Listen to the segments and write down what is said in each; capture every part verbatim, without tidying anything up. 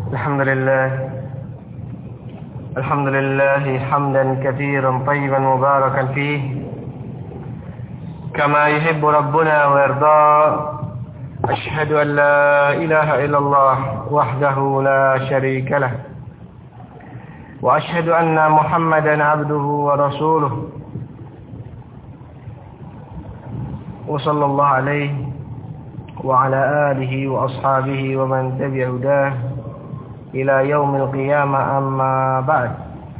الحمد لله الحمد لله حمدا كثيرا طيبا مباركا فيه كما يحب ربنا ويرضى. أشهد أن لا إله إلا الله وحده لا شريك له وأشهد أن محمدا عبده ورسوله وصلى الله عليه وعلى آله وأصحابه ومن تبع هداه إلى يوم القيامة. أما بعد.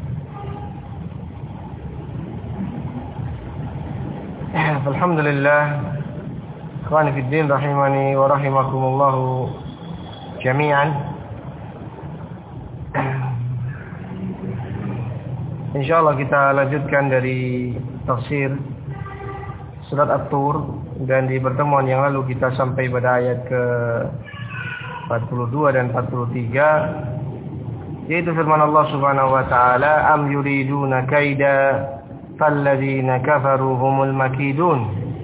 Alhamdulillah, ikhwani fid din rahimani wa rahimakumullah jami'an. Insyaallah kita lanjutkan dari tafsir surat At-Tur, dan di pertemuan yang lalu kita sampai pada ayat ke empat puluh dua dan empat puluh tiga, yaitu firman Allah Subhanahu wa taala, am yuriduna kaida falladzina kafaru humul makidun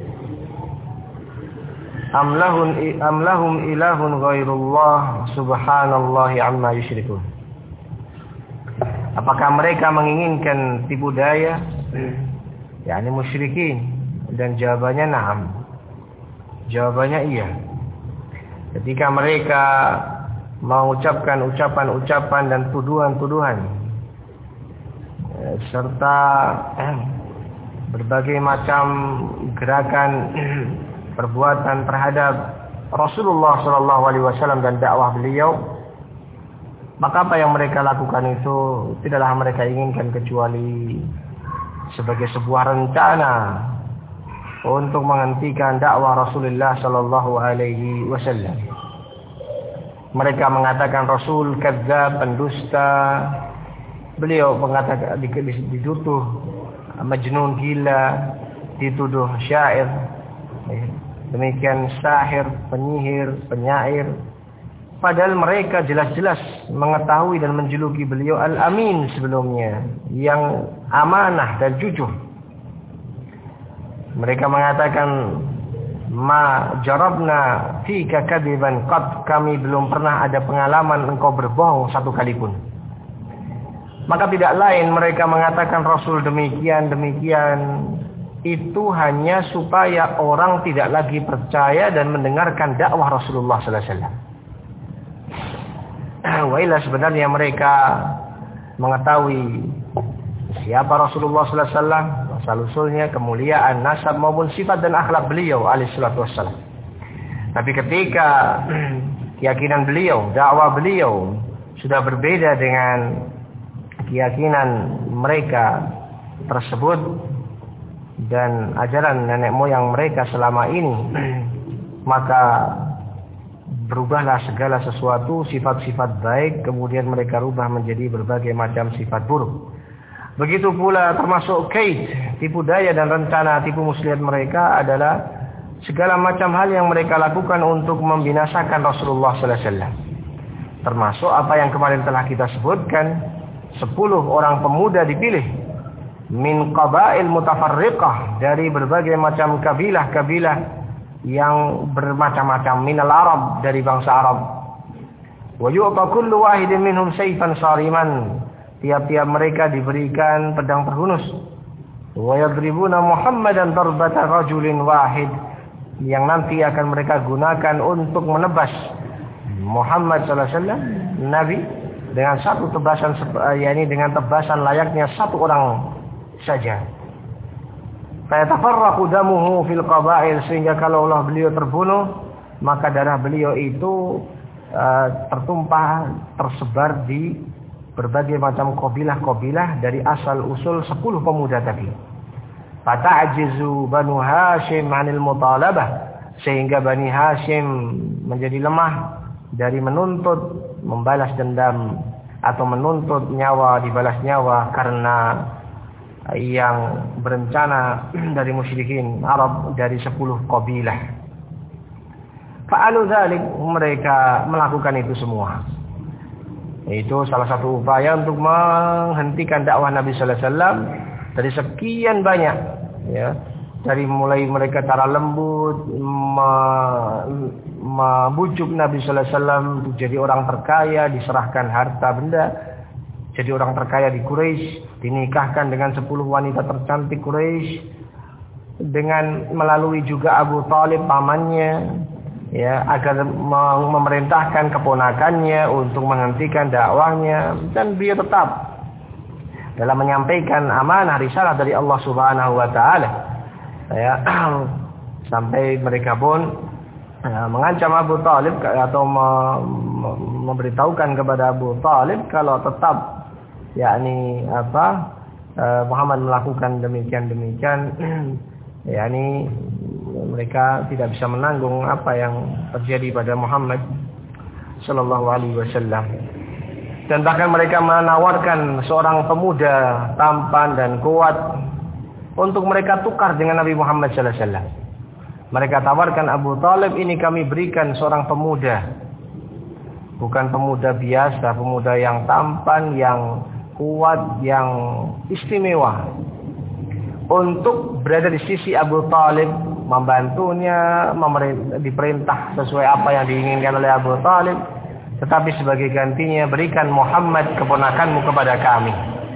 am lahum am lahum ilahun ghairullah subhanallahi amma yusyrikun. Apakah mereka menginginkan tipu daya, yakni musyrikin? Dan jawabannya na'am. Jawabannya iya. Ketika mereka mengucapkan ucapan-ucapan dan tuduhan-tuduhan serta eh, berbagai macam gerakan perbuatan terhadap Rasulullah shallallahu alaihi wasallam dan dakwah beliau, maka apa yang mereka lakukan itu tidaklah mereka inginkan kecuali sebagai sebuah rencana untuk menghentikan dakwah Rasulullah sallallahu alaihi wasallam. Mereka mengatakan Rasul kadzdzab, pendusta. Beliau mengatakan dituduh majnun, gila, dituduh syair, demikian sahir, penyihir, penyair. Padahal mereka jelas-jelas mengetahui dan menjuluki beliau Al-Amin sebelumnya, yang amanah dan jujur. Mereka mengatakan, ma jarabna fika kadiban qad, kami belum pernah ada pengalaman engkau berbohong satu kali pun. Maka tidak lain mereka mengatakan Rasul demikian demikian itu hanya supaya orang tidak lagi percaya dan mendengarkan dakwah Rasulullah sallallahu alaihi wasallam. Wailah, sebenarnya mereka mengetahui siapa Rasulullah sallallahu alaihi wasallam, asal-usulnya, kemuliaan, nasab maupun sifat dan akhlak beliau alaihi salatu wassalam. Tapi ketika keyakinan beliau, dakwah beliau sudah berbeda dengan keyakinan mereka tersebut dan ajaran nenek moyang mereka selama ini, maka berubahlah segala sesuatu, sifat-sifat baik kemudian mereka rubah menjadi berbagai macam sifat buruk. Begitu pula termasuk kaid, tipu daya dan rencana tipu muslihat mereka adalah segala macam hal yang mereka lakukan untuk membinasakan Rasulullah sallallahu alaihi wasallam. Termasuk apa yang kemarin telah kita sebutkan, sepuluh orang pemuda dipilih min qabail mutafarriqah, dari berbagai macam kabilah-kabilah yang bermacam-macam, minal Arab, dari bangsa Arab. Wa yu'ta kullu wahidin minhum sayfan sariman, tiap-tiap mereka diberikan pedang terhunus. Wa yadribuna Muhammadan darbata rajulin wahid, yang nanti akan mereka gunakan untuk menebas Muhammad sallallahu alaihi wasallam, Nabi, dengan satu tebasan, yakni dengan tebasan layaknya satu orang saja. Fayatafarraqu damuhu fil qabail, sehingga kalau Allah beliau terbunuh, maka darah beliau itu uh, tertumpah, tersebar di berbagai macam kabilah-kabilah dari asal usul sepuluh pemuda tadi. Fata'jizu Banu Hashim 'anil mutalabah, sehingga Bani Hashim menjadi lemah dari menuntut membalas dendam atau menuntut nyawa dibalas nyawa karena yang berencana dari musyrikin Arab dari sepuluh kabilah. Fa'alu dzalik, mereka melakukan itu semua. Itu salah satu upaya untuk menghentikan dakwah Nabi sallallahu alaihi wasallam dari sekian banyak ya dari mulai mereka cara lembut membujuk Nabi sallallahu alaihi wasallam jadi orang terkaya, diserahkan harta benda, jadi orang terkaya di Quraisy, dinikahkan dengan sepuluh wanita tercantik Quraisy, dengan melalui juga Abu Talib pamannya, ya, agar memerintahkan keponakannya untuk menghentikan dakwahnya, dan beliau tetap dalam menyampaikan amanah risalah dari Allah Subhanahu wa taala. Ya, sampai mereka pun ya, mengancam Abu Talib atau me, me, memberitahukan kepada Abu Talib kalau tetap yakni apa Muhammad melakukan demikian-demikian, yakni mereka tidak bisa menanggung apa yang terjadi pada Muhammad sallallahu alaihi wasallam. Dan bahkan mereka menawarkan seorang pemuda tampan dan kuat untuk mereka tukar dengan Nabi Muhammad sallallahu alaihi wasallam. Mereka tawarkan Abu Talib, ini kami berikan seorang pemuda. Bukan pemuda biasa, pemuda yang tampan, yang kuat, yang istimewa. Untuk berada di sisi Abu Talib, membantunya, diperintah sesuai apa yang diinginkan oleh Abu Talib. Tetapi sebagai gantinya, berikan Muhammad keponakanmu kepada kami.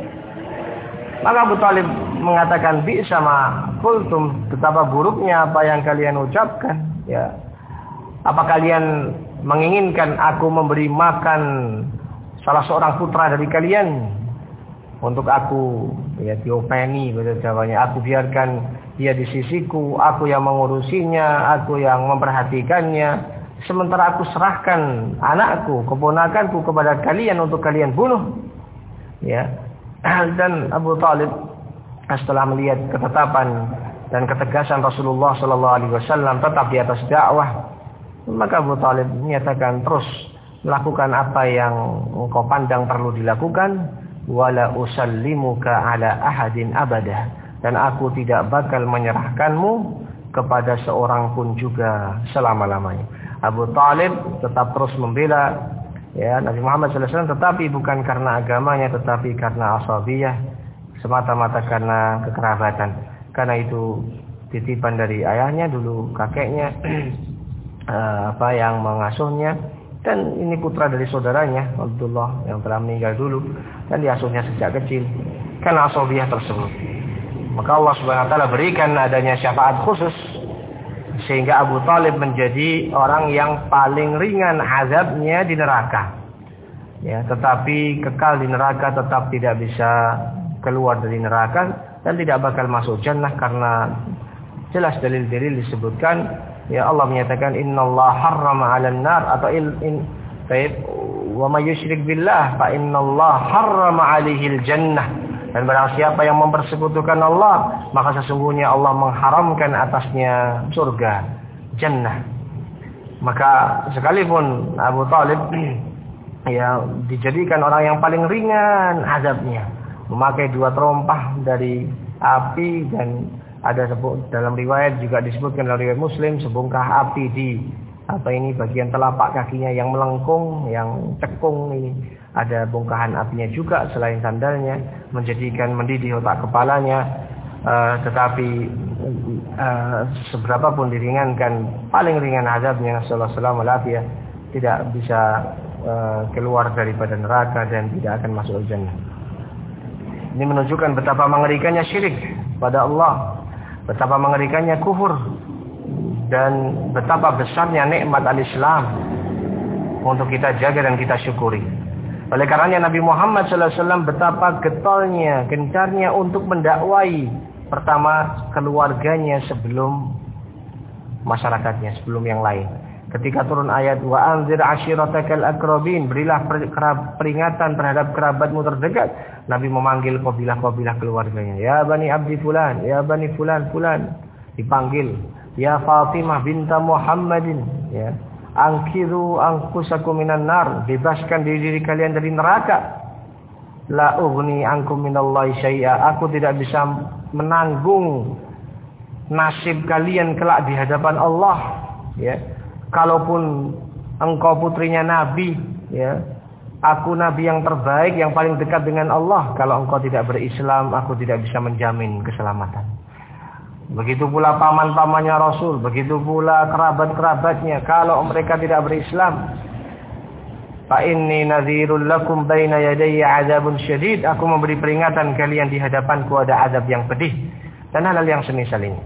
Maka Abu Talib mengatakan, bi'sa ma qultum, betapa buruknya apa yang kalian ucapkan. Ya, apa kalian menginginkan aku memberi makan salah seorang putra dari kalian untuk aku, ya, diopeni bahasa Jawanya, aku biarkan dia di sisiku, aku yang mengurusinya, aku yang memperhatikannya, sementara aku serahkan anakku, keponakanku kepada kalian untuk kalian bunuh. Ya. Dan Abu Talib setelah melihat ketetapan dan ketegasan Rasulullah sallallahu alaihi wasallam tetap di atas dakwah, maka Abu Talib menyatakan, terus melakukan apa yang engkau pandang perlu dilakukan, wala usallimuka ala ahadin abadah, dan aku tidak bakal menyerahkanmu kepada seorang pun juga selama-lamanya. Abu Talib tetap terus membela, ya, Nabi Muhammad sallallahu alaihi wasallam, tetapi bukan karena agamanya, tetapi karena asabiyah, semata-mata karena kekerabatan. Karena itu titipan dari ayahnya, dulu kakeknya apa yang mengasuhnya, dan ini putra dari saudaranya Abdullah yang telah meninggal dulu, dan diasuhnya sejak kecil karena asabiyah tersebut. Maka Allah Subhanahu wa taala berikan adanya syafaat khusus sehingga Abu Talib menjadi orang yang paling ringan azabnya di neraka. Ya, tetapi kekal di neraka, tetap tidak bisa keluar dari neraka dan tidak bakal masuk jannah, karena jelas dalil-dalil disebutkan, ya, Allah menyatakan innallaha harrama 'alan nar, atau in, in taib wa may yusyrik billah fa innallaha harrama 'alaihil jannah. Dan barang siapa yang mempersekutukan Allah, maka sesungguhnya Allah mengharamkan atasnya surga, jannah. Maka sekalipun Abu Talib ya dijadikan orang yang paling ringan azabnya, memakai dua terompah dari api, dan ada sebut dalam riwayat juga disebutkan dalam riwayat Muslim, sebongkah api di apa ini bagian telapak kakinya yang melengkung, yang cekung ini, ada bongkahan apinya juga selain sandalnya, menjadikan mendidih otak kepalanya. Uh, tetapi uh, seberapa pun diringankan, paling ringan azabnya, sallallahu alaihi wasallam, tidak bisa uh, keluar daripada neraka dan tidak akan masuk jannah. Ini menunjukkan betapa mengerikannya syirik pada Allah, betapa mengerikannya kufur, dan betapa besarnya nikmat al-Islam untuk kita jaga dan kita syukuri. Oleh karenanya Nabi Muhammad sallallahu alaihi wasallam betapa getolnya, gencarnya untuk mendakwai pertama keluarganya sebelum masyarakatnya, sebelum yang lain. Ketika turun ayat wa anzir ashiratakal aqrabin, berilah peringatan terhadap kerabatmu terdekat, Nabi memanggil kabilah-kabilah keluarganya. Ya bani abdi fulan, ya bani fulan fulan, dipanggil. Ya Fatimah binta Muhammadin, ya, angkiru anfusakum minan nar, bebaskan diri, diri kalian dari neraka. La ughni ankum minallahi syai'a, aku tidak bisa menanggung nasib kalian kelak di hadapan Allah, ya. Kalaupun engkau putrinya nabi, ya, aku nabi yang terbaik, yang paling dekat dengan Allah, kalau engkau tidak berislam, aku tidak bisa menjamin keselamatan. Begitu pula paman-pamannya Rasul, begitu pula kerabat-kerabatnya. Kalau mereka tidak berislam, fa inni nadhirul lakum baina yadayya adzabun syadid. Aku memberi peringatan kalian di hadapanku ada azab yang pedih dan hal-hal yang semisal ini.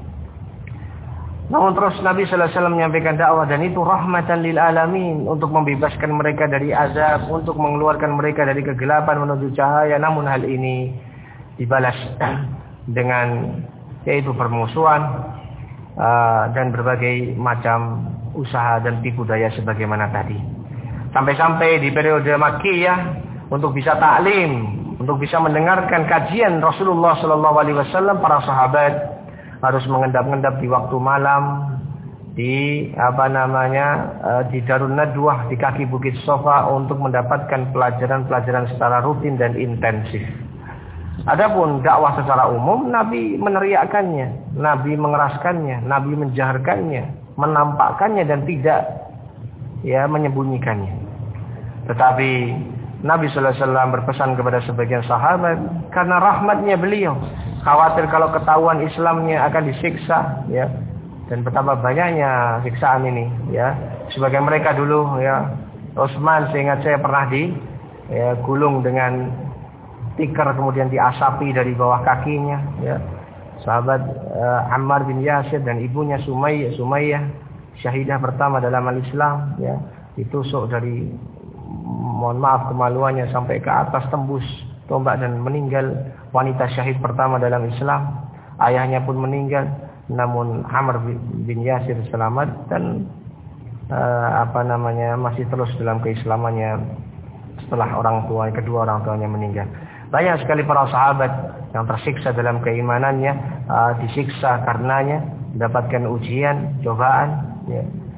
Namun terus Nabi sallallahu alaihi wasallam menyampaikan dakwah, dan itu rahmatan lil alamin, untuk membebaskan mereka dari azab, untuk mengeluarkan mereka dari kegelapan menuju cahaya. Namun hal ini dibalas dengan yaitu permusuhan uh, dan berbagai macam usaha dan tipu daya sebagaimana tadi. Sampai-sampai di periode Makkiyah, untuk bisa taklim, untuk bisa mendengarkan kajian Rasulullah sallallahu alaihi wasallam, para sahabat harus mengendap-endap di waktu malam di apa namanya uh, di Darun Nadwah, di kaki Bukit Sofa, untuk mendapatkan pelajaran-pelajaran secara rutin dan intensif. Adapun dakwah secara umum, Nabi meneriakkannya, Nabi mengeraskannya, Nabi menjaharkannya, menampakkannya dan tidak ya menyembunyikannya. Tetapi Nabi sallallahu alaihi wasallam berpesan kepada sebagian sahabat, karena rahmatnya beliau, khawatir kalau ketahuan Islamnya akan disiksa, ya. Dan betapa banyaknya siksaan ini, ya. Sebagai mereka dulu, ya, Utsman, seingat saya pernah di ya, gulung dengan tikar, kemudian diasapi dari bawah kakinya, ya. Sahabat uh, Ammar bin Yasir dan ibunya Sumayyah, Sumayyah syahidah pertama dalam al-Islam, ya, ditusuk dari, mohon maaf kemaluannya, sampai ke atas tembus tombak dan meninggal. Wanita syahid pertama dalam Islam, ayahnya pun meninggal, namun Ammar bin Yasir selamat dan uh, apa namanya masih terus dalam keislamannya setelah orang tua kedua orang tuanya meninggal. Banyak sekali para sahabat yang tersiksa dalam keimanannya, uh, disiksa karenanya, mendapatkan ujian, cobaan, ya.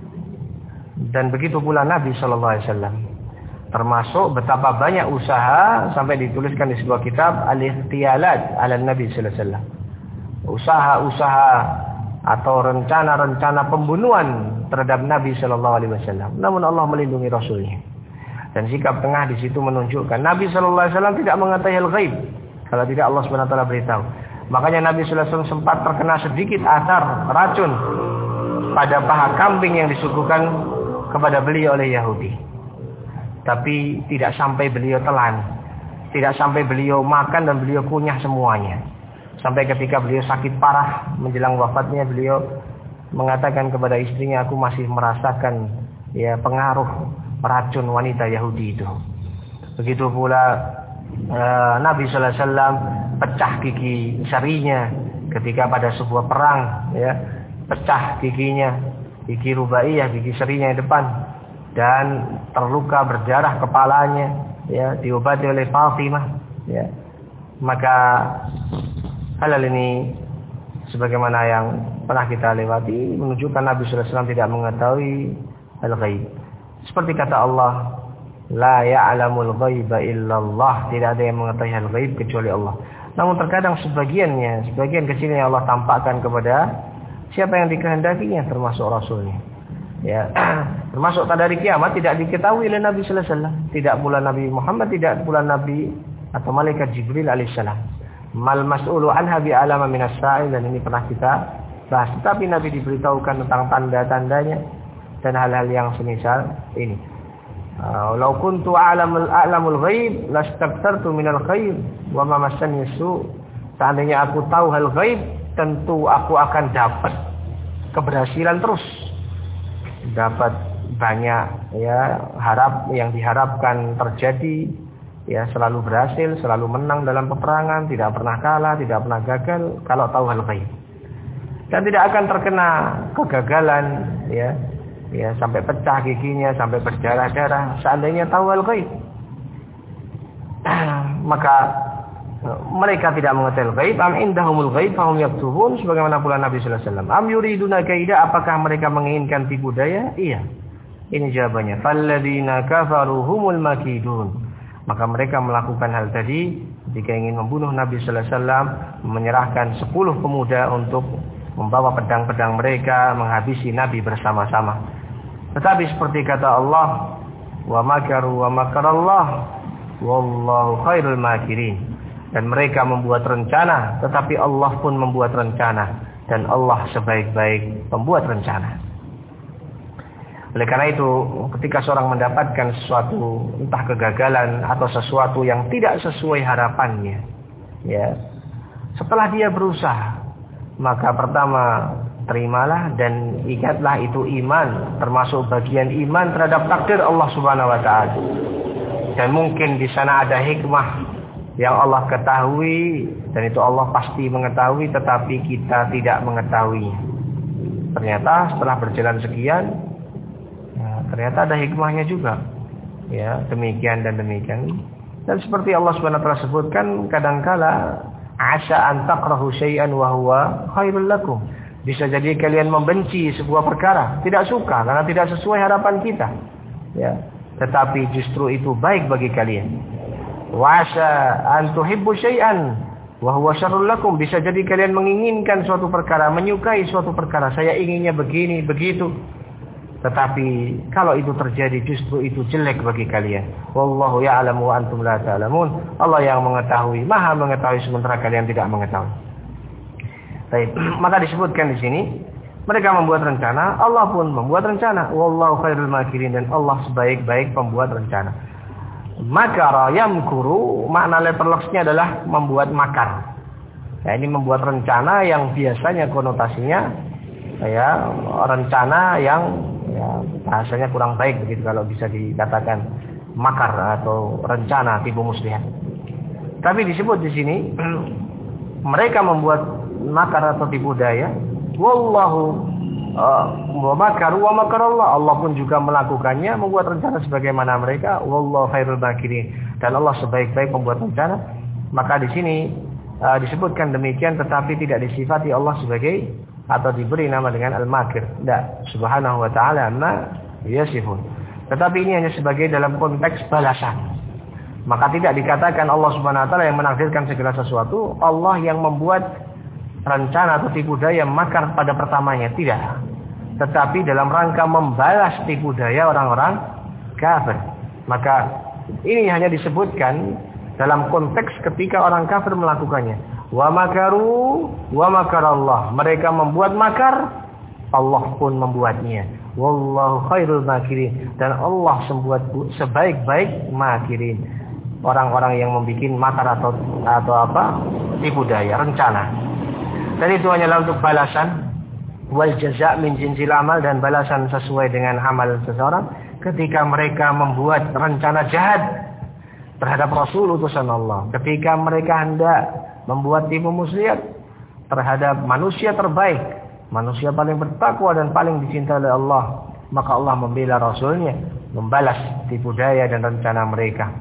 Dan begitu pula Nabi sallallahu alaihi wasallam. Termasuk betapa banyak usaha sampai dituliskan di sebuah kitab Al-Ikhtiyalat ala Nabi sallallahu alaihi wasallam. Usaha-usaha atau rencana-rencana pembunuhan terhadap Nabi sallallahu alaihi wasallam. Namun Allah melindungi Rasulnya. Dan sikap tengah di situ menunjukkan Nabi sallallahu alaihi wasallam tidak mengetahui hal ghaib kalau tidak Allah Subhanahu wa taala beritahu. Makanya Nabi sallallahu alaihi wasallam sempat terkena sedikit athar racun pada paha kambing yang disuguhkan kepada beliau oleh Yahudi. Tapi tidak sampai beliau telan, tidak sampai beliau makan dan beliau kunyah semuanya. Sampai ketika beliau sakit parah menjelang wafatnya, beliau mengatakan kepada istrinya, aku masih merasakan ya pengaruh racun wanita Yahudi itu. Begitu pula uh, Nabi sallallahu alaihi wasallam pecah gigi sarinya ketika pada sebuah perang, ya, pecah giginya, gigi rubaiyah, gigi sarinya yang depan, dan terluka berdarah kepalanya, ya, diobati oleh Fatimah, ya. Maka hal ini sebagaimana yang pernah kita lewati menunjukkan Nabi sallallahu alaihi wasallam tidak mengetahui hal ghaib. Seperti kata Allah, la ya'lamul ghaiba illallah, tidak ada yang mengetahui hal ghaib kecuali Allah. Namun terkadang sebagiannya, sebagian kecilnya Allah tampakkan kepada siapa yang dikehendakinya, termasuk Rasulnya. Ya, termasuk pada hari kiamat tidak diketahui oleh Nabi sallallahu alaihi wasallam, tidak pula Nabi Muhammad, tidak pula Nabi atau malaikat Jibril alaihissalam. Mal mas'ulu anha bi'alama minas sa'il, dan ini pernah kita bahas. Tetapi Nabi diberitahukan tentang tanda-tandanya dan hal-hal yang semisal ini. Walau kuntu a'lamul a'lamul ghaib lastakthartu minal khair wa ma massani su. Seandainya aku tahu hal ghaib, tentu aku akan dapat keberhasilan terus. Dapat banyak, ya, harap yang diharapkan terjadi, ya, selalu berhasil, selalu menang dalam peperangan, tidak pernah kalah, tidak pernah gagal kalau tahu hal ghaib. Dan tidak akan terkena kegagalan, ya, ya, sampai pecah giginya, sampai berdarah-darah seandainya tahu hal ghaib. Maka mereka tidak mengetahui ghaib. Am indahumul ghaib fahum yaktubun, sebagaimana pula Nabi sallallahu alaihi wasallam. Am yuriduna kaida, apakah mereka menginginkan tipu daya? Iya. Ini jawabannya. Falladzina kafaru humul makidun. Maka mereka melakukan hal tadi ketika ingin membunuh Nabi sallallahu alaihi wasallam, menyerahkan sepuluh pemuda untuk membawa pedang-pedang mereka menghabisi Nabi bersama-sama. Tetapi seperti kata Allah, wa makaru wa makarallah wallahu khairul makirin. Dan mereka membuat rencana, tetapi Allah pun membuat rencana. dan Allah sebaik-baik pembuat rencana. Oleh karena itu, ketika seorang mendapatkan sesuatu, entah kegagalan atau sesuatu yang tidak sesuai harapannya, ya, setelah dia berusaha, maka pertama terimalah dan ingatlah itu iman, termasuk bagian iman terhadap takdir Allah Subhanahu wa taala. Dan mungkin di sana ada hikmah yang Allah ketahui, dan itu Allah pasti mengetahui, tetapi kita tidak mengetahuinya. Ternyata setelah berjalan sekian, ya, ternyata ada hikmahnya juga. Ya, demikian dan demikian. Dan seperti Allah Subhanahu wa taala sebutkan, kadangkala asa an takrahu syai'an wa huwa khairul lakum. Bisa jadi kalian membenci sebuah perkara, tidak suka karena tidak sesuai harapan kita. Ya, tetapi justru itu baik bagi kalian. Wa asa an tuhibbu syai'an wa huwa syarrul lakum. Bisa jadi kalian menginginkan suatu perkara, menyukai suatu perkara, saya inginnya begini, begitu. Tetapi kalau itu terjadi justru itu jelek bagi kalian. Wallahu ya'lamu wa antum la ta'lamun. Allah yang mengetahui, Maha mengetahui sementara kalian tidak mengetahui. Baik, maka disebutkan di sini mereka membuat rencana, Allah pun membuat rencana. Wallahu khairul makirin, dan Allah sebaik-baik pembuat rencana. Makara yamkuru, makna leperloksnya adalah membuat makar. Ya, ini membuat rencana yang biasanya konotasinya ya rencana yang ya, bahasanya kurang baik begitu kalau bisa dikatakan makar atau rencana tipu muslihat. Tapi disebut di sini mereka membuat makar atau tipu daya. Wallahu wa makaru wa makarallah. Allah pun juga melakukannya, membuat rencana sebagaimana mereka. Wallahu khairul makirin, dan Allah sebaik-baik pembuat rencana. Maka di sini uh, disebutkan demikian, tetapi tidak disifati Allah sebagai atau diberi nama dengan al-makir. Tidak, subhanahu wa ta'ala amma yasifun. Tetapi ini hanya sebagai dalam konteks balasan. Maka tidak dikatakan Allah subhanahu wa ta'ala yang menakdirkan segala sesuatu, Allah yang membuat rencana atau tipu daya makar pada pertamanya, tidak. Tetapi dalam rangka membalas tipu daya orang-orang kafir. Maka ini hanya disebutkan dalam konteks ketika orang kafir melakukannya. Wa makaru wa makarallah. Mereka membuat makar, Allah pun membuatnya. Wallahu khairul makirin, dan Allah membuat sebaik-baik makirin. Orang-orang yang membuat makar atau atau apa? Tipu daya, rencana. Dan itu hanyalah untuk balasan, wal jaza' min jinsil amal, dan balasan sesuai dengan amal seseorang. Ketika mereka membuat rencana jahat terhadap Rasul utusan Allah, ketika mereka hendak membuat tipu muslihat terhadap manusia terbaik, manusia paling bertakwa dan paling dicintai oleh Allah, maka Allah membela Rasulnya, membalas tipu daya dan rencana mereka.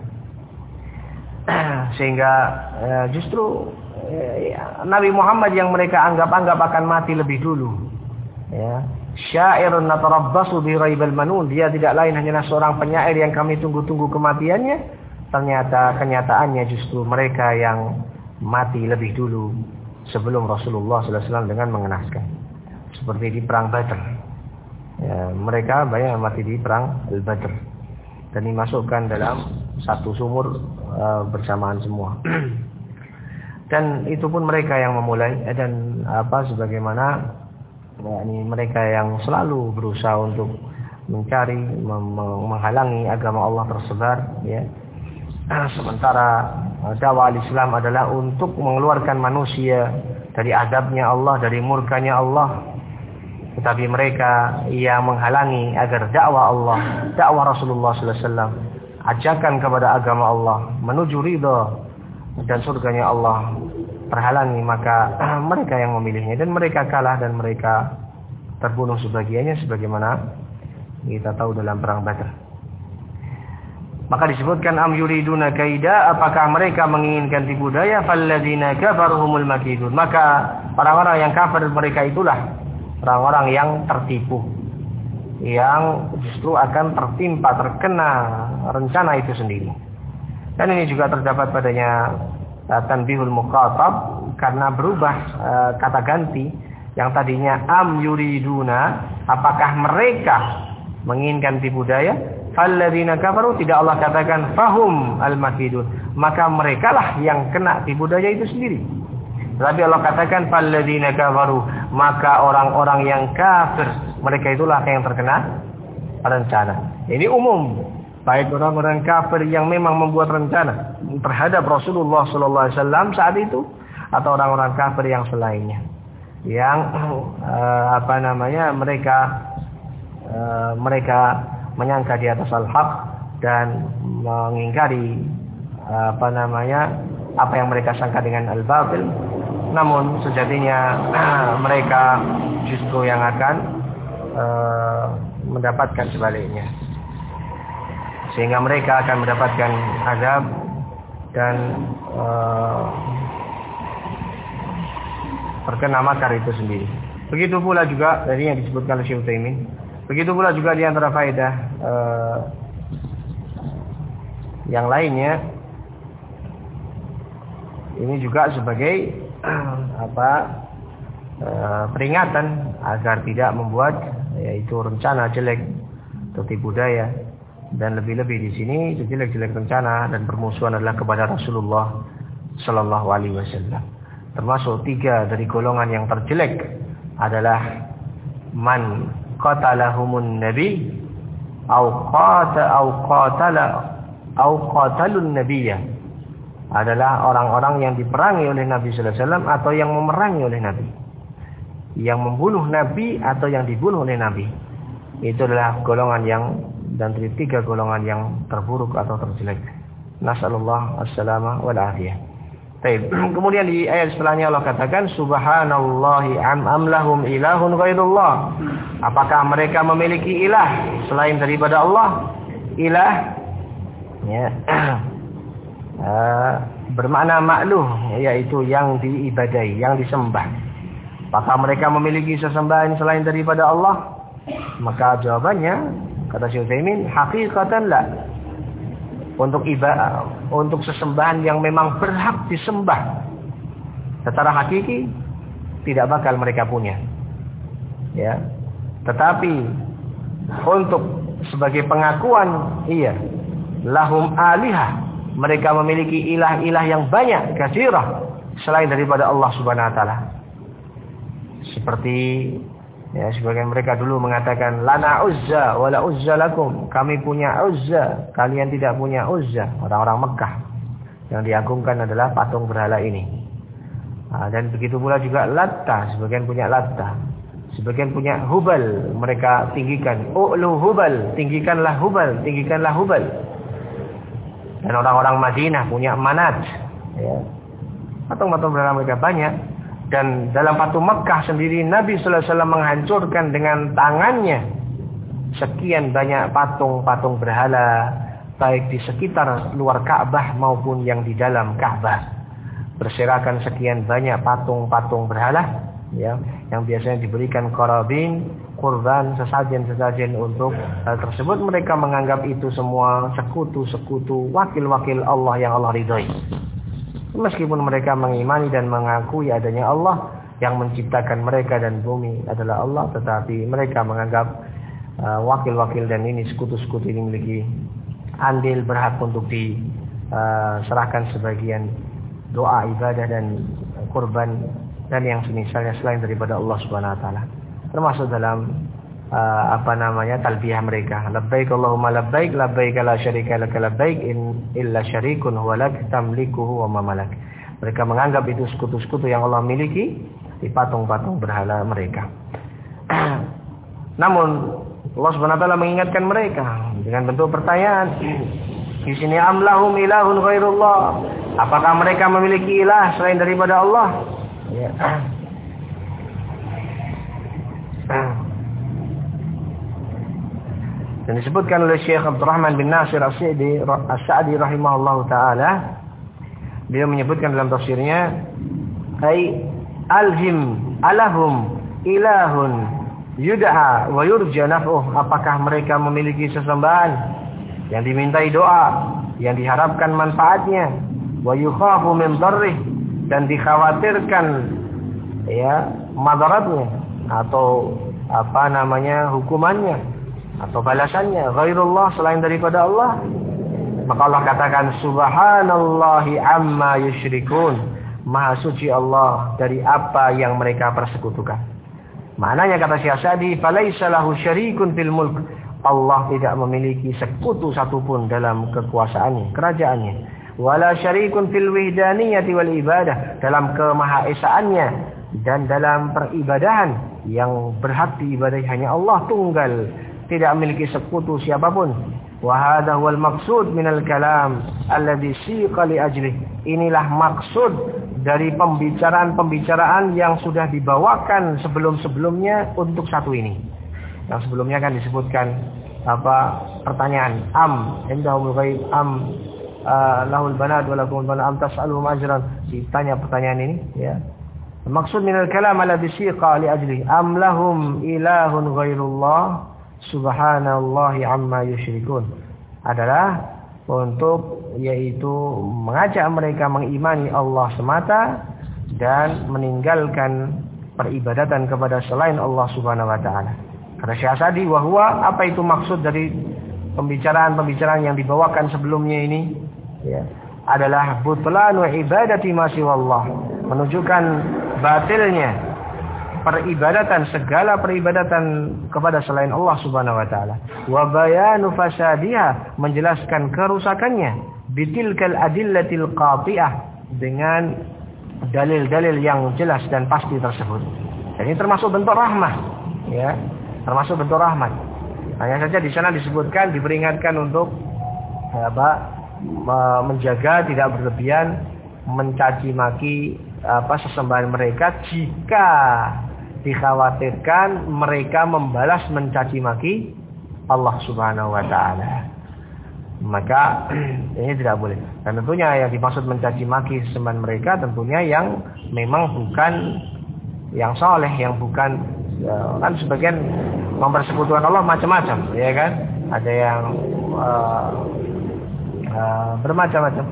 Sehingga eh, justru Nabi Muhammad yang mereka anggap-anggap akan mati lebih dulu, ya, syairun natarabbasu bi raibal manun, dia tidak lain hanyalah seorang penyair yang kami tunggu-tunggu kematiannya. Ternyata kenyataannya justru mereka yang mati lebih dulu sebelum Rasulullah sallallahu alaihi wasallam dengan mengenaskan, seperti di perang Badr. Ya, mereka banyak yang mati di perang Al-Badr dan dimasukkan dalam satu sumur uh, bersamaan semua. Dan itu pun mereka yang memulai, dan apa sebagaimana ya, ini mereka yang selalu berusaha untuk mencari menghalangi agama Allah tersebar, ya. Sementara dakwah Islam adalah untuk mengeluarkan manusia dari azabnya Allah, dari murkanya Allah. Tetapi mereka yang menghalangi agar dakwah Allah, dakwah Rasulullah sallallahu alaihi wasallam, ajakan kepada agama Allah menuju ridha dan surganya Allah terhalangi, maka mereka yang memilihnya, dan mereka kalah dan mereka terbunuh sebagiannya sebagaimana kita tahu dalam perang Badr. Maka disebutkan am yuriduna kaida, apakah mereka menginginkan tipu daya? Falladzina kafaruhumul makidun, maka orang-orang yang kafir mereka itulah orang-orang yang tertipu, yang justru akan tertimpa, terkena rencana itu sendiri. Dan ini juga terdapat padanya uh, tanbihul muqatab, karena berubah uh, kata ganti yang tadinya am yuriduna, apakah mereka menginginkan tipu daya? Falladzina kafaru, tidak Allah katakan fahum al-makidun, maka merekalah yang kena tipu daya itu sendiri. Tetapi Allah katakan falladzina kafaru, maka orang-orang yang kafir, mereka itulah yang terkena rencana. Ini umum, baik orang-orang kafir yang memang membuat rencana terhadap Rasulullah sallallahu alaihi wasallam saat itu, atau orang-orang kafir yang selainnya, yang uh, apa namanya mereka uh, mereka menyangka di atas al-haq dan mengingkari uh, apa namanya apa yang mereka sangka dengan al-batil. Namun sejatinya uh, mereka justru yang akan uh, mendapatkan sebaliknya, sehingga mereka akan mendapatkan azab dan uh, terkena makar itu sendiri. Begitu pula juga dari yang disebutkan oleh Syekh Utsaimin. Begitu pula juga di antara faedah uh, yang lainnya, ini juga sebagai uh, apa uh, peringatan agar tidak membuat yaitu rencana jelek atau tipu daya. Dan lebih-lebih di sini jelek-jelek rencana dan permusuhan adalah kepada Rasulullah sallallahu alaihi wasallam. Termasuk tiga dari golongan yang terjelek adalah man qatalahumun nabi au qata au qatala au qatalun nabiyya, adalah orang-orang yang diperangi oleh Nabi sallallahu alaihi wasallam atau yang memerangi oleh Nabi, yang membunuh Nabi atau yang dibunuh oleh Nabi. Itu adalah golongan yang dan dari tiga golongan yang terburuk atau terjelek. Nasallallahu as-salama wal afiyah. Baik. Kemudian di ayat setelahnya Allah katakan subhanallahi am amlahum ilahun ghairullah. Apakah mereka memiliki ilah selain daripada Allah? Ilah ya uh, bermakna makluh, yaitu yang diibadai, yang disembah. Apakah mereka memiliki sesembahan selain daripada Allah? Maka jawabannya, kata Syekh Utsaimin, hakikatan la. Untuk ibadah, untuk sesembahan yang memang berhak disembah secara hakiki tidak bakal mereka punya. Ya. Tetapi untuk sebagai pengakuan, iya, lahum alihah, mereka memiliki ilah-ilah yang banyak, katsirah, selain daripada Allah Subhanahu wa taala. Seperti ya, sebagian mereka dulu mengatakan lana uzza wala uzza lakum, kami punya uzza, kalian tidak punya uzza. Orang-orang Mekah yang diagungkan adalah patung berhala ini. Nah, dan begitu pula juga Latta, sebagian punya Latta, sebagian punya Hubal, mereka tinggikan U'lu Hubal, tinggikanlah Hubal, tinggikanlah Hubal. Dan orang-orang Madinah punya Manat, ya. Patung-patung berhala mereka banyak. Dan dalam patung Mekah sendiri Nabi sallallahu alaihi wasallam menghancurkan dengan tangannya sekian banyak patung-patung berhala, baik di sekitar luar Ka'bah maupun yang di dalam Ka'bah. Berserakan sekian banyak patung-patung berhala, ya, yang biasanya diberikan korabin, kurban, sesajen-sesajen untuk hal tersebut. Mereka menganggap itu semua sekutu-sekutu, wakil-wakil Allah yang Allah ridhoi. Meskipun mereka mengimani dan mengakui adanya Allah yang menciptakan mereka dan bumi adalah Allah, tetapi mereka menganggap uh, wakil-wakil dan ini sekutu-sekutu ini memiliki andil berhak untuk diserahkan uh, sebagian doa, ibadah dan kurban dan yang semisalnya selain daripada Allah Subhanahu wa taala. Termasuk dalam uh, apa namanya talbiyah mereka, labbaik Allahumma labbaik labbaik la syarika lak labbaik in illa syarikun huwa lak tamlikuhu wa ma malak. Mereka menganggap itu sekutu-sekutu yang Allah miliki di patung-patung berhala mereka. Namun Allah Subhanahu wa taala mengingatkan mereka dengan bentuk pertanyaan. Di sini amlahum ilahun ghairullah. Apakah mereka memiliki ilah selain daripada Allah? Ya. Dan disebutkan oleh Syekh Abdurrahman bin Nasir As-Sa'di As-Sa'di rahimahullahu taala, beliau menyebutkan dalam tafsirnya, ai alhim alahum ilahun yud'a wa yurja naf'uh. Apakah mereka memiliki sesembahan yang dimintai doa, yang diharapkan manfaatnya, wa yukhafu min dharrih, dan dikhawatirkan ya madaratnya atau apa namanya hukumannya atau balasannya, ghairullah, selain daripada Allah. Maka Allah katakan subhanallahi amma yusyrikun, Maha suci Allah dari apa yang mereka persekutukan. Maknanya kata Syekh Sa'di, "Falaisa lahu syarikun fil mulk." Allah tidak memiliki sekutu satupun dalam kekuasaannya, kerajaannya. Wala syarikun fil wihdaniyati wal ibadah, dalam kemahaesaannya dan dalam peribadahan. Yang berhak diibadahi hanya Allah tunggal, tidak memiliki sekutu siapapun. Wa hadha huwal maqsud minal kalam alladhi siqa li ajlihi. Inilah maksud dari pembicaraan-pembicaraan yang sudah dibawakan sebelum-sebelumnya untuk satu ini. Yang sebelumnya kan disebutkan apa pertanyaan am indahul ghaib am uh, lahul banat wa lakumul banat am tas'aluhum ajran. Ditanya pertanyaan ini ya. Maksud minal kalam alladhi siqa li ajli am lahum ilahun ghairullah subhanallahi amma yusyrikun, adalah untuk yaitu mengajak mereka mengimani Allah semata dan meninggalkan peribadatan kepada selain Allah Subhanahu wa taala. Kata Syekh Sa'di, wahwa, apa itu maksud dari pembicaraan-pembicaraan yang dibawakan sebelumnya ini? Ya, adalah butlanu ibadati ma siwallah, menunjukkan batilnya peribadatan, segala peribadatan kepada selain Allah Subhanahu wa taala. Wa bayanu fasadiha, menjelaskan kerusakannya, bitilkal adillatil qati'ah, dengan dalil-dalil yang jelas dan pasti tersebut. Dan ini termasuk bentuk rahmah, ya. Termasuk bentuk rahmat. Hanya saja di sana disebutkan, diperingatkan untuk apa, menjaga tidak berlebihan mencaci maki apa sesembahan mereka jika dikhawatirkan mereka membalas mencaci maki Allah Subhanahu wa taala. Maka ini tidak boleh. Dan tentunya yang dimaksud mencaci maki sesembahan mereka tentunya yang memang bukan yang soleh, yang bukan ya, kan sebagian mempersekutukan Allah macam-macam, ya kan? Ada yang uh, uh, bermacam-macam.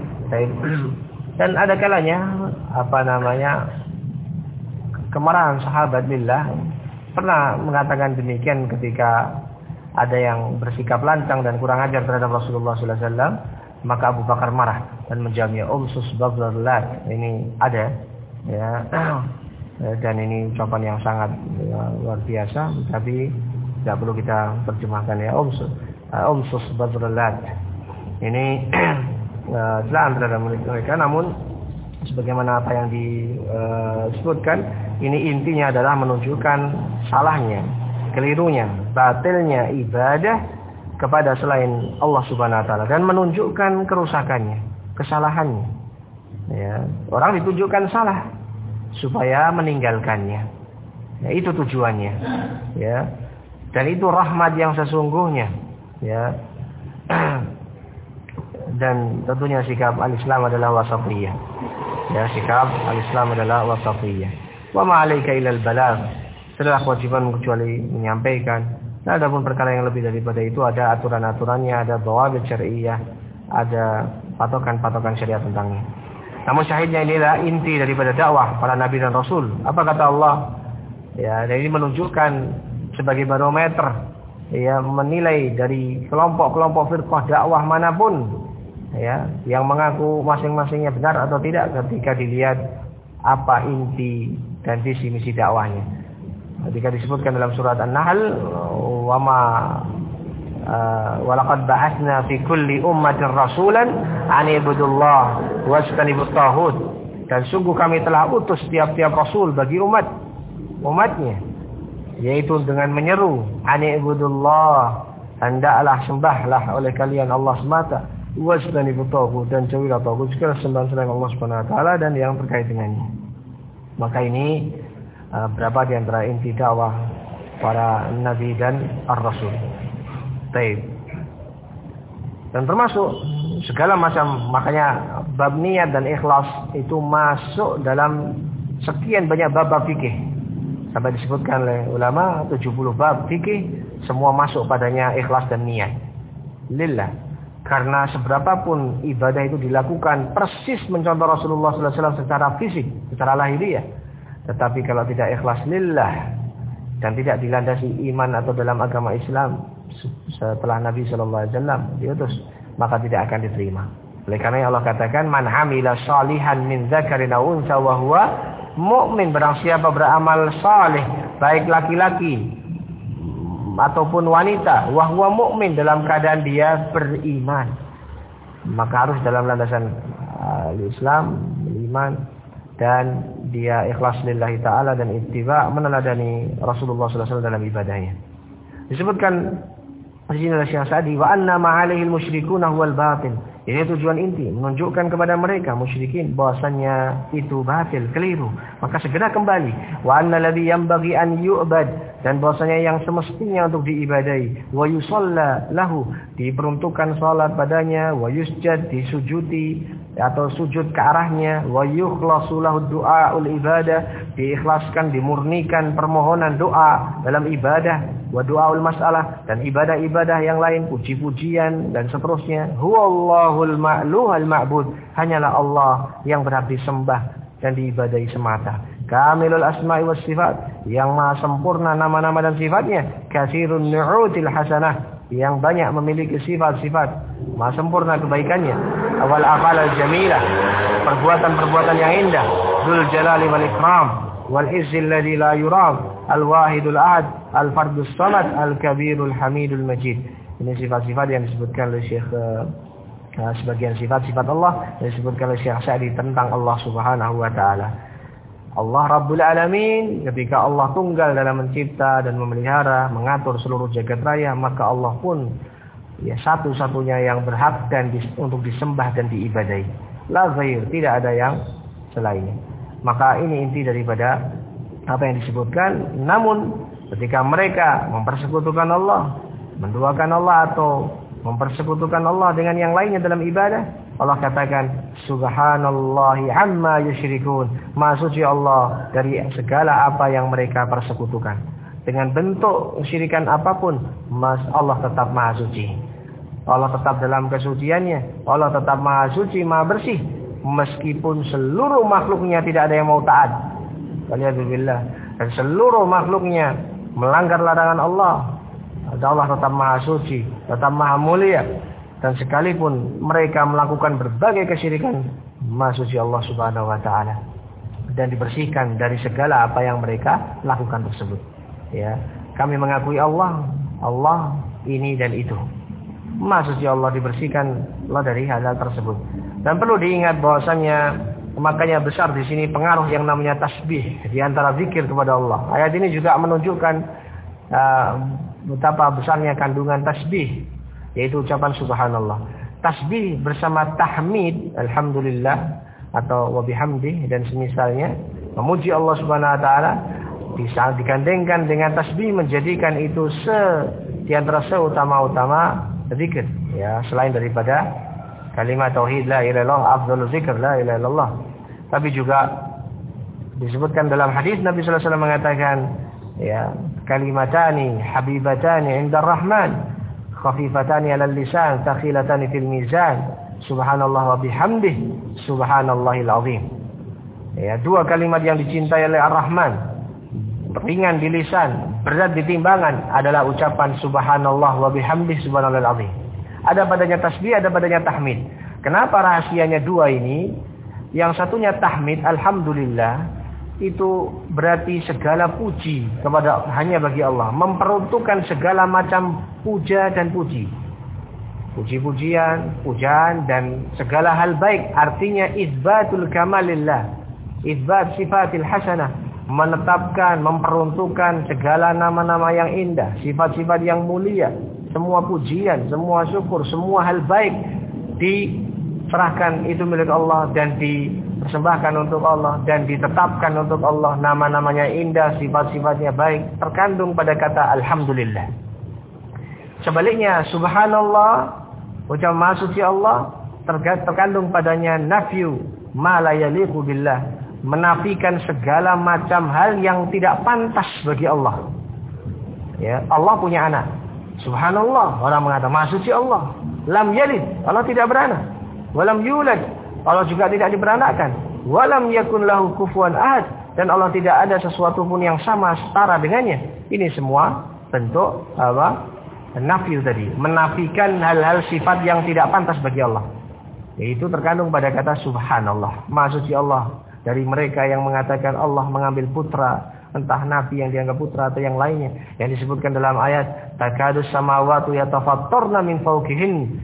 Dan ada kalanya apa namanya kemarahan sahabat lillah pernah mengatakan demikian ketika ada yang bersikap lancang dan kurang ajar terhadap Rasulullah sallallahu alaihi wasallam. Maka Abu Bakar marah dan menjamnya umsus bablalat. Ini ada, ya. Dan ini ucapan yang sangat ya, luar biasa, tapi tidak perlu kita terjemahkan ya. Umsus umsus badrulat ini uh, celaan terhadap mereka, namun sebagaimana apa yang disebutkan, ini intinya adalah menunjukkan salahnya, kelirunya, batilnya ibadah kepada selain Allah Subhanahu wa taala dan menunjukkan kerusakannya, kesalahannya. Ya, orang ditunjukkan salah supaya meninggalkannya. Ya, itu tujuannya. Ya. Dan itu rahmat yang sesungguhnya. Ya. Dan tentunya sikap al-Islam adalah wasatiyah. Ya, sikap al-Islam adalah wasatiyah. Wa ma 'alaika illa al-balagh. Tidak kewajiban kecuali menyampaikan. Nah, adapun perkara yang lebih daripada itu ada aturan-aturannya, ada dhawabit syar'iyyah, ada patokan-patokan syariat tentangnya. Namun syahidnya inilah inti daripada dakwah para nabi dan rasul. Apa kata Allah? Ya, dan ini menunjukkan sebagai barometer, ya, menilai dari kelompok-kelompok firqah dakwah manapun, ya, yang mengaku masing-masingnya benar atau tidak ketika dilihat apa inti dan visi misi dakwahnya. Ketika disebutkan dalam surat An-Nahl, wa ma walaqad ba'atsna fi kulli ummatin rasulan an ibudullah wajtanibut taghut, dan sungguh kami telah utus tiap-tiap rasul bagi umat umatnya, yaitu dengan menyeru an ibudullah, hendaklah sembahlah oleh kalian Allah semata, wajtanibut taghut, dan jauhilah taghut, segala sembahan selain Allah Subhanahu wa taala dan yang terkait dengannya. Maka ini uh, berapa di antara inti dakwah para nabi dan ar-rasul. Baik. Dan termasuk segala macam, makanya bab niat dan ikhlas itu masuk dalam sekian banyak bab-bab fikih. Sampai disebutkan oleh ulama tujuh puluh bab fikih, semua masuk padanya ikhlas dan niat. Lillah. Karena seberapapun ibadah itu dilakukan persis mencontoh Rasulullah sallallahu alaihi wasallam secara fisik, secara lahiriah, tetapi kalau tidak ikhlas lillah dan tidak dilandasi iman atau dalam agama Islam setelah Nabi sallallahu alaihi wasallam diutus, maka tidak akan diterima. Oleh karena Allah katakan, man hamila salihan min dzakarin aw unsa wa huwa mu'min. Barang siapa beramal saleh, baik laki-laki ataupun wanita, wa huwa mu'min, dalam keadaan dia beriman. Maka harus dalam landasan uh, Islam, beriman, dan dia ikhlas lillahi ta'ala dan ittiba, meneladani Rasulullah sallallahu alaihi wasallam dalam ibadahnya. Disebutkan di sini oleh Syekh Sa'di, wa anna ma'alaihi al-musyrikuna huwal batil. Ini tujuan inti, menunjukkan kepada mereka musyrikin bahwasannya itu batil, keliru. Maka segera kembali. Wa anna alladhi yanbaghi an yu'bad, dan bahwasanya yang semestinya untuk diibadahi. Wa yusalla lahu, diperuntukkan salat padanya. Wa yusjad, disujudi atau sujud ke arahnya. Wa yukhlasu lahu du'aul ibadah, diikhlaskan, dimurnikan permohonan doa dalam ibadah. Wa du'aul mas'alah, dan ibadah-ibadah yang lain, puji-pujian dan seterusnya. Huwallahul ma'luhal ma'bud, hanyalah Allah yang berhak disembah dan diibadahi semata. Kamilul asma'i was sifat, yang maha sempurna nama-nama dan sifatnya. Katsirun nu'util hasanah, yang banyak memiliki sifat-sifat, maha sempurna kebaikannya. Awal afalal jamilah, perbuatan-perbuatan yang indah. Dzul jalali wal ikram wal izzil ladzi la yuram, al-wahidul ahad, al-fardus samad, al-kabirul hamidul majid. Ini sifat-sifat yang disebutkan oleh Syekh, uh, sebagian sifat-sifat Allah yang disebutkan oleh Syekh Sa'di tentang Allah Subhanahu wa taala. Allah Rabbul Alamin, ketika Allah tunggal dalam mencipta dan memelihara, mengatur seluruh jagat raya, maka Allah pun ya satu-satunya yang berhak dan dis, untuk disembah dan diibadahi. La ghair, tidak ada yang selainnya. Maka ini inti daripada apa yang disebutkan. Namun ketika mereka mempersekutukan Allah, menduakan Allah atau mempersekutukan Allah dengan yang lainnya dalam ibadah, Allah katakan subhanallahi amma yusyrikun, maha suci Allah dari segala apa yang mereka persekutukan. Dengan bentuk syirikan apapun, Mas Allah tetap maha suci. Allah tetap dalam kesuciannya. Allah tetap maha suci, maha bersih, meskipun seluruh makhluknya tidak ada yang mau taat. Waliyadzubillah. Dan seluruh makhluknya melanggar larangan Allah, Allah tetap maha suci, tetap maha mulia. Dan sekalipun mereka melakukan berbagai kesyirikan, maha suci Allah Subhanahu wa taala, dan dibersihkan dari segala apa yang mereka lakukan tersebut. Ya, kami mengakui Allah, Allah ini dan itu. Maha suci Allah, dibersihkan Allah dari hal-hal tersebut. Dan perlu diingat bahwasannya, makanya besar di sini pengaruh yang namanya tasbih di antara zikir kepada Allah. Ayat ini juga menunjukkan uh, betapa besarnya kandungan tasbih, yaitu ucapan subhanallah. Tasbih bersama tahmid, alhamdulillah atau wa bihamdih dan semisalnya, memuji Allah Subhanahu wa taala, bisa digandengkan dengan tasbih, menjadikan itu se di antara seutama-utama zikir, ya, selain daripada kalimat tauhid la ilaha illallah, afdhalul zikr la ilaha illallah. Tapi juga disebutkan dalam hadis Nabi sallallahu alaihi wasallam mengatakan, ya, kalimatani habibatani 'inda ar-rahman, khafifatani 'alal lisan, thaqilatani fil mizan, subhanallah wa bihamdih, subhanallahil azim. Ya, dua kalimat yang dicintai oleh Ar-Rahman, ringan di lisan, berat di timbangan, adalah ucapan subhanallah wa bihamdih, subhanallahil azim. Ada padanya tasbih, ada padanya tahmid. Kenapa rahasianya dua ini? Yang satunya tahmid, alhamdulillah, itu berarti segala puji kepada hanya bagi Allah, memperuntukkan segala macam puja dan puji, puji-pujian, pujaan dan segala hal baik. Artinya isbatul kamalillah, isbat sifatil hasanah, menetapkan, memperuntukkan segala nama-nama yang indah, sifat-sifat yang mulia, semua pujian, semua syukur, semua hal baik diserahkan itu milik Allah dan dipersembahkan untuk Allah dan ditetapkan untuk Allah. Nama-namanya indah, sifat-sifatnya baik, terkandung pada kata alhamdulillah. Sebaliknya subhanallah, ucapan maha suci Allah, terkandung padanya nafyu ma la yaliqu billah, menafikan segala macam hal yang tidak pantas bagi Allah. Ya, Allah punya anak. Subhanallah, orang mengatakan maha suci Allah. Lam yalid, Allah tidak beranak. Walam yulad, Allah juga tidak diberanakkan. Walam yakun lahu kufuwan ahad, dan Allah tidak ada sesuatu pun yang sama setara dengannya. Ini semua bentuk apa? Nafyu tadi, menafikan hal-hal sifat yang tidak pantas bagi Allah. Yaitu terkandung pada kata subhanallah. Maha suci Allah dari mereka yang mengatakan Allah mengambil putra, entah nabi yang dianggap putra atau yang lainnya, yang disebutkan dalam ayat takadus samawati yatafattarna min fawqihin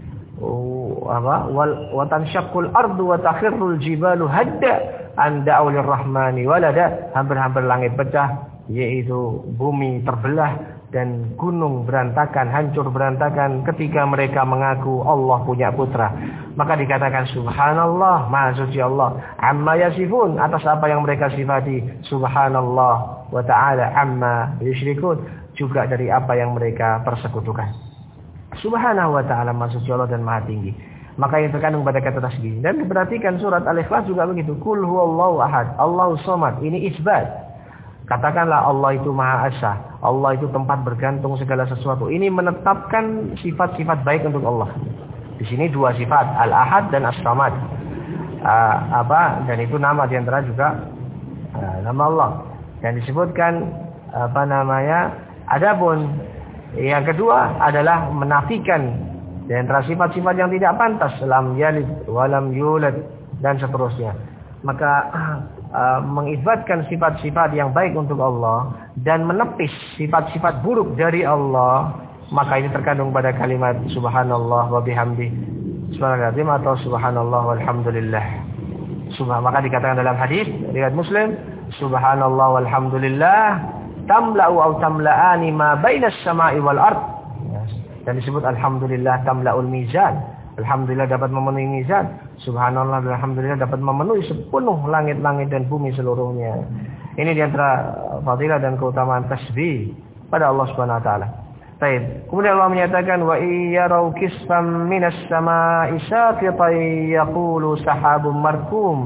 apa wa tanshaqqul ardu wa takhirrul jibalu hadda an da'u lirrahmani walada. Hampir-hampir langit pecah, yaitu bumi terbelah dan gunung berantakan, hancur berantakan ketika mereka mengaku Allah punya putra. Maka dikatakan subhanallah, maha suci Allah, amma yasifun, atas apa yang mereka sifati, subhanallah wa ta'ala amma yusyrikun, juga dari apa yang mereka persekutukan. Subhanahu wa ta'ala, maha suci Allah dan maha tinggi. Maka yang terkandung pada kata tasbih. Dan diperhatikan surat Al-Ikhlas juga begitu, kul huwallahu ahad, Allahu somad. Ini isbat. Katakanlah Allah itu Maha Esa, Allah itu tempat bergantung segala sesuatu. Ini menetapkan sifat-sifat baik untuk Allah. Di sini dua sifat, Al-Ahad dan As-Samad. Uh, apa? Dan itu nama diantara juga uh, nama Allah. Dan disebutkan apa namanya? Adapun yang kedua adalah menafikan diantara sifat-sifat yang tidak pantas, lam yalid walam yulad dan seterusnya. Maka Uh, mengisbatkan sifat-sifat yang baik untuk Allah dan menepis sifat-sifat buruk dari Allah, maka ini terkandung pada kalimat subhanallah wa bihamdi subhanallahazim atau subhanallah walhamdulillah. Subhan, maka dikatakan dalam hadis riwayat Muslim, subhanallah walhamdulillah tamla'u aw tamla'ani ma bainas sama'i wal ard. Dan disebut alhamdulillah tamla'ul mizan. Alhamdulillah dapat memenuhi mizan. Subhanallah dan alhamdulillah dapat memenuhi sepenuh langit-langit dan bumi seluruhnya. Ini di antara fadilah dan keutamaan tasbih pada Allah Subhanahu wa taala. Baik. Kemudian Allah menyatakan wa iyarau kisfam minas samaa'i saqitan yaqulu sahabum markum.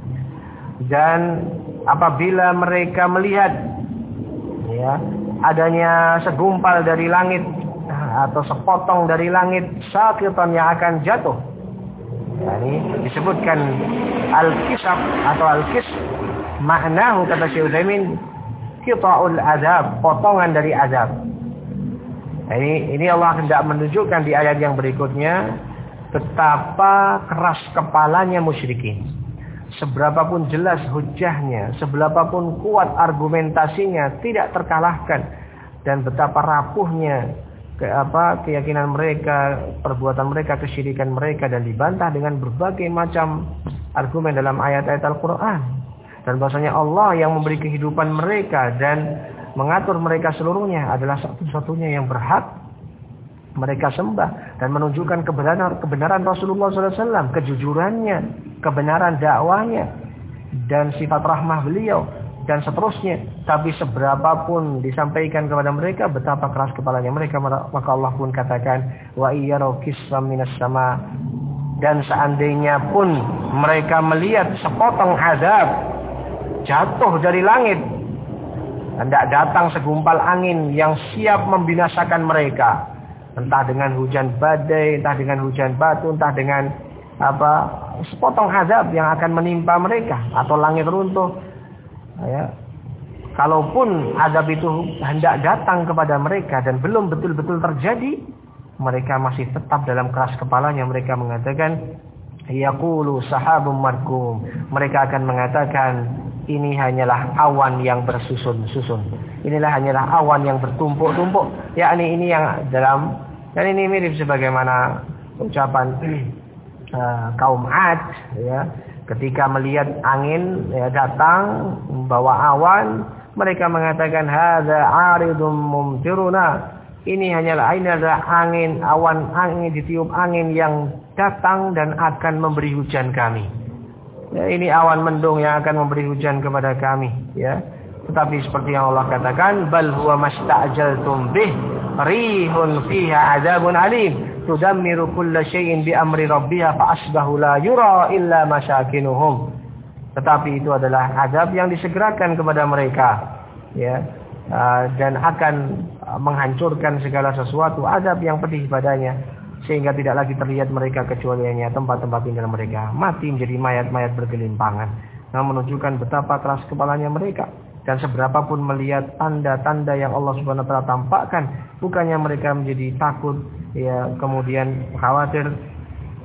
Dan apabila mereka melihat ya, adanya segumpal dari langit atau sepotong dari langit saqitan yang akan jatuh. Nah, ini disebutkan al-kisab atau al-kis, maknahu kata Syekh Utsaimin qita'ul azab, potongan dari azab. Nah, ini ini Allah hendak menunjukkan di ayat yang berikutnya betapa keras kepalanya musyrikin. Seberapapun jelas hujahnya, seberapapun kuat argumentasinya tidak terkalahkan, dan betapa rapuhnya ke apa keyakinan mereka, perbuatan mereka, kesyirikan mereka, dan dibantah dengan berbagai macam argumen dalam ayat-ayat Al-Qur'an. Dan bahwasanya Allah yang memberi kehidupan mereka dan mengatur mereka seluruhnya adalah satu-satunya yang berhak mereka sembah, dan menunjukkan kebenaran kebenaran Rasulullah sallallahu alaihi wasallam, kejujurannya, kebenaran dakwahnya, dan sifat rahmah beliau, dan seterusnya. Tapi seberapapun disampaikan kepada mereka, betapa keras kepalanya mereka, maka Allah pun katakan wa iyarau kisfam minas sama, dan seandainya pun mereka melihat sepotong azab jatuh dari langit, hendak datang segumpal angin yang siap membinasakan mereka, entah dengan hujan badai, entah dengan hujan batu, entah dengan apa sepotong azab yang akan menimpa mereka, atau langit runtuh ya. Kalaupun azab itu hendak datang kepada mereka dan belum betul-betul terjadi, mereka masih tetap dalam keras kepalanya. Mereka mengatakan yaqulu sahabum markum, mereka akan mengatakan ini hanyalah awan yang bersusun-susun, inilah hanyalah awan yang bertumpuk-tumpuk, yakni ini yang dalam, dan ini mirip sebagaimana ucapan uh, kaum Ad ya, ketika melihat angin ya, datang membawa awan, mereka mengatakan hadza 'aridum mumtiruna, ini hanyalah ini adalah angin, awan angin, ditiup angin yang datang dan akan memberi hujan kami. Ya, ini awan mendung yang akan memberi hujan kepada kami ya. Tetapi seperti yang Allah katakan, bal huwa masta'jaltum bih rihun fiha 'adzabun alim tudammiru kulla syai'in bi amri rabbiha fa asbahu la yura illa masakinuhum. Tetapi itu adalah azab yang disegerakan kepada mereka ya, dan akan menghancurkan segala sesuatu, azab yang pedih padanya, sehingga tidak lagi terlihat mereka kecuali hanya tempat-tempat tinggal mereka, mati menjadi mayat-mayat bergelimpangan. Nah, menunjukkan betapa keras kepalanya mereka. Dan seberapapun melihat tanda-tanda yang Allah Subhanahu wa taala tampakkan, bukannya mereka menjadi takut ya, kemudian khawatir,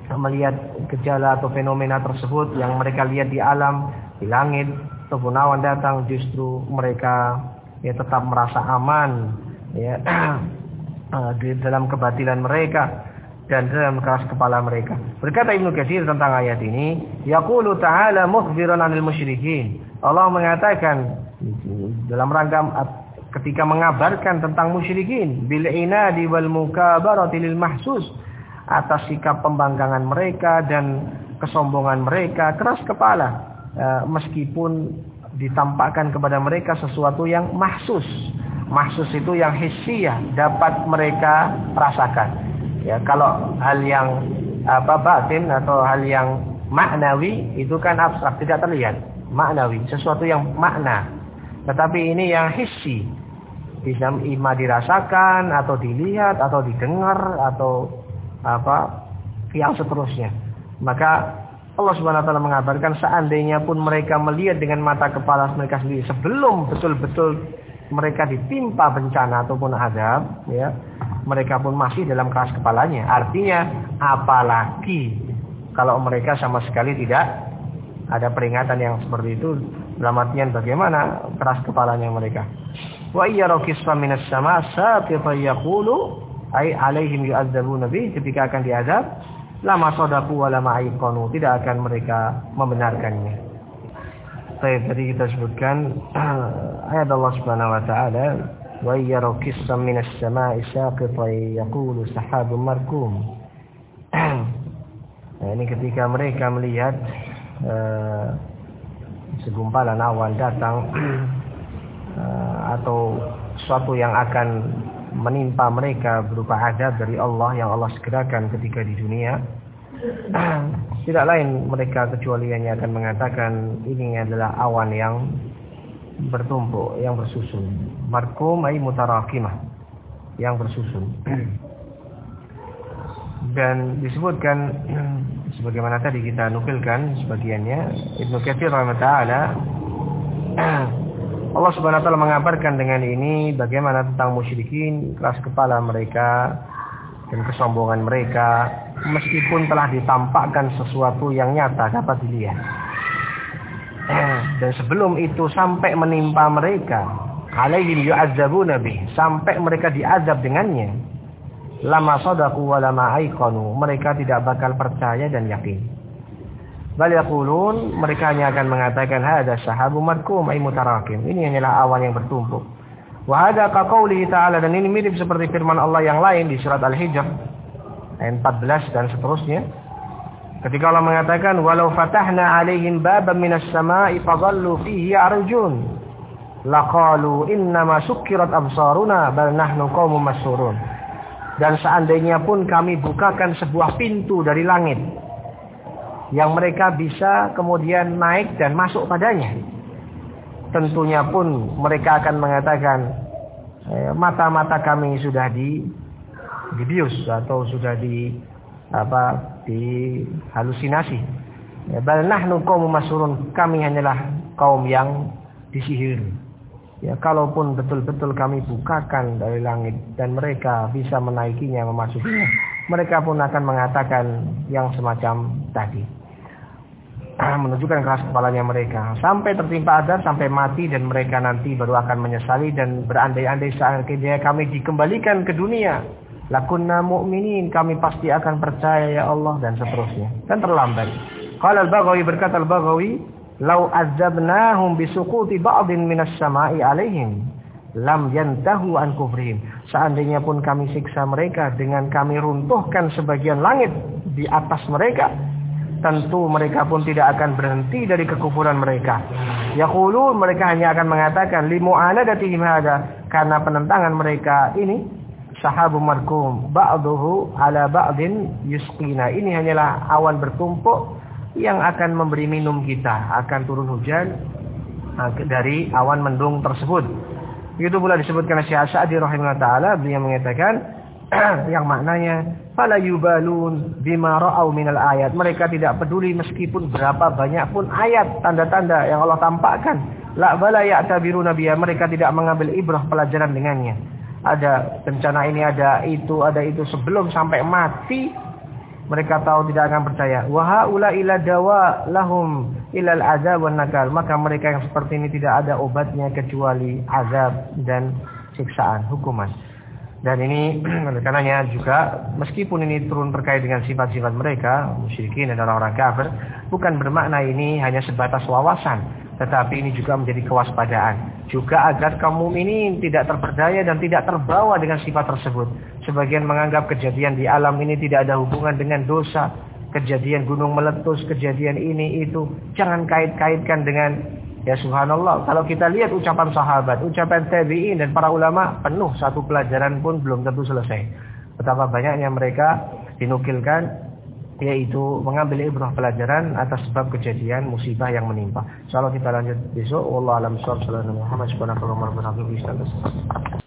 melihat gejala atau fenomena tersebut yang mereka lihat di alam, di langit ataupun awan datang, justru mereka ya tetap merasa aman ya di dalam kebatilan mereka dan dalam keras kepala mereka. Berkata Ibnu Katsir tentang ayat ini, yaqulu ta'ala mukhbiran 'anil musyrikin. Allah mengatakan dalam rangka ketika mengabarkan tentang musyrikin, bil inadi wal mukabarati lil mahsus, atas sikap pembangkangan mereka dan kesombongan mereka, keras kepala e, meskipun ditampakkan kepada mereka sesuatu yang mahsus. Mahsus itu yang hissiyah, dapat mereka rasakan. Ya, kalau hal yang apa batin atau hal yang maknawi itu kan abstrak, tidak terlihat. Maknawi, sesuatu yang makna. Tetapi ini yang hissi, bisa ima dirasakan atau dilihat atau didengar atau apa yang seterusnya. Maka Allah Subhanahu wa taala mengabarkan seandainya pun mereka melihat dengan mata kepala mereka sendiri sebelum betul-betul mereka ditimpa bencana ataupun azab, ya, mereka pun masih dalam keras kepalanya. Artinya apalagi kalau mereka sama sekali tidak ada peringatan yang seperti itu, dalam artian bagaimana keras kepalanya mereka. Wa iyyara kisfa minas sama saqita yaqulu ay alaihim yu'adzabuna bih, ketika akan diazab lama sadaku wa lama aiqanu, tidak akan mereka membenarkannya. Baik, tadi kita sebutkan ayat Allah Subhanahu wa taala, wa yara qissam minas samaa'i saqitan yaqulu sahabun markum. Nah, ini ketika mereka melihat uh, segumpalan awan datang uh, atau sesuatu yang akan menimpa mereka berupa azab dari Allah yang Allah segerakan ketika di dunia, tidak lain mereka kecuali hanya akan mengatakan ini adalah awan yang bertumpuk, yang bersusun. Markum ay mutarakimah, yang bersusun. Dan disebutkan sebagaimana tadi kita nukilkan sebagiannya, Ibnu Katsir rahimahullah, Allah Subhanahu wa taala mengabarkan dengan ini bagaimana tentang musyrikin, keras kepala mereka dan kesombongan mereka meskipun telah ditampakkan sesuatu yang nyata dapat dilihat. Dan sebelum itu sampai menimpa mereka, alaihim yu'adzabuna bih, sampai mereka diazab dengannya. Lama sadaqu wa lama aiqanu, mereka tidak bakal percaya dan yakin. Bal yaqulun, mereka hanya akan mengatakan hadza sahabu markum ay mutarakim, ini hanyalah awan yang bertumpuk. Wa hadza ka qoulihi ta'ala, dan ini mirip seperti firman Allah yang lain di surat Al-Hijr ayat empat belas dan seterusnya. Ketika Allah mengatakan walau fatahna 'alaihim baban minas samaa'i fadhallu fihi arjun laqalu innama sukkirat absaruna bal nahnu qaumun masurun. Dan seandainya pun kami bukakan sebuah pintu dari langit yang mereka bisa kemudian naik dan masuk padanya, tentunya pun mereka akan mengatakan eh, mata-mata kami sudah di dibius atau sudah di apa dihalusinasi. Ya, bal nahnu qaumun masurun, kami hanyalah kaum yang disihir. Ya, kalaupun betul-betul kami bukakan dari langit dan mereka bisa menaikinya, memasukinya, mereka pun akan mengatakan yang semacam tadi. Menunjukkan keras kepalanya mereka sampai tertimpa azab, sampai mati, dan mereka nanti baru akan menyesali dan berandai-andai seandainya kami dikembalikan ke dunia, lakunna mu'minin, kami pasti akan percaya ya Allah, dan seterusnya. Dan terlambat. Qala al-Baghawi, berkata al-Baghawi, lau azabnahum bisuquti ba'din minas sama'i alaihim lam yantahu an kufrihim. Seandainya pun kami siksa mereka dengan kami runtuhkan sebagian langit di atas mereka, tentu mereka pun tidak akan berhenti dari kekufuran mereka. Yaqulun, mereka hanya akan mengatakan limu'anadatihim hada, karena penentangan mereka ini, sahabu markum ba'duhu ala ba'din yusqina, ini hanyalah awan bertumpuk yang akan memberi minum kita, akan turun hujan dari awan mendung tersebut. Begitu pula disebutkan Syekh Sa'di rahimahullah taala, beliau mengatakan yang maknanya fala yubalun bima ra'au minal ayat, mereka tidak peduli meskipun berapa banyak pun ayat tanda-tanda yang Allah tampakkan. La bala ya'tabiruna biha, mereka tidak mengambil ibrah pelajaran dengannya. Ada bencana ini, ada itu, ada itu, sebelum sampai mati mereka tahu tidak akan percaya. Wa haula ila dawa lahum ilal azab wan nakal. Maka mereka yang seperti ini tidak ada obatnya kecuali azab dan siksaan, hukuman. Dan ini karenanya juga meskipun ini turun terkait dengan sifat-sifat mereka, musyrikin dan orang-orang kafir, bukan bermakna ini hanya sebatas wawasan, tetapi ini juga menjadi kewaspadaan. Juga agar kaum mukminin tidak terperdaya dan tidak terbawa dengan sifat tersebut. Sebagian menganggap kejadian di alam ini tidak ada hubungan dengan dosa, kejadian gunung meletus, kejadian ini itu, jangan kait-kaitkan dengan. Ya subhanallah, kalau kita lihat ucapan sahabat, ucapan tabi'in dan para ulama, penuh satu pelajaran pun belum tentu selesai. Betapa banyaknya mereka dinukilkan, yaitu mengambil ibrah pelajaran atas sebab kejadian musibah yang menimpa. Insyaallah kita lanjut besok. Wallahu a'lam bishawab. Sallallahu alaihi wasallam.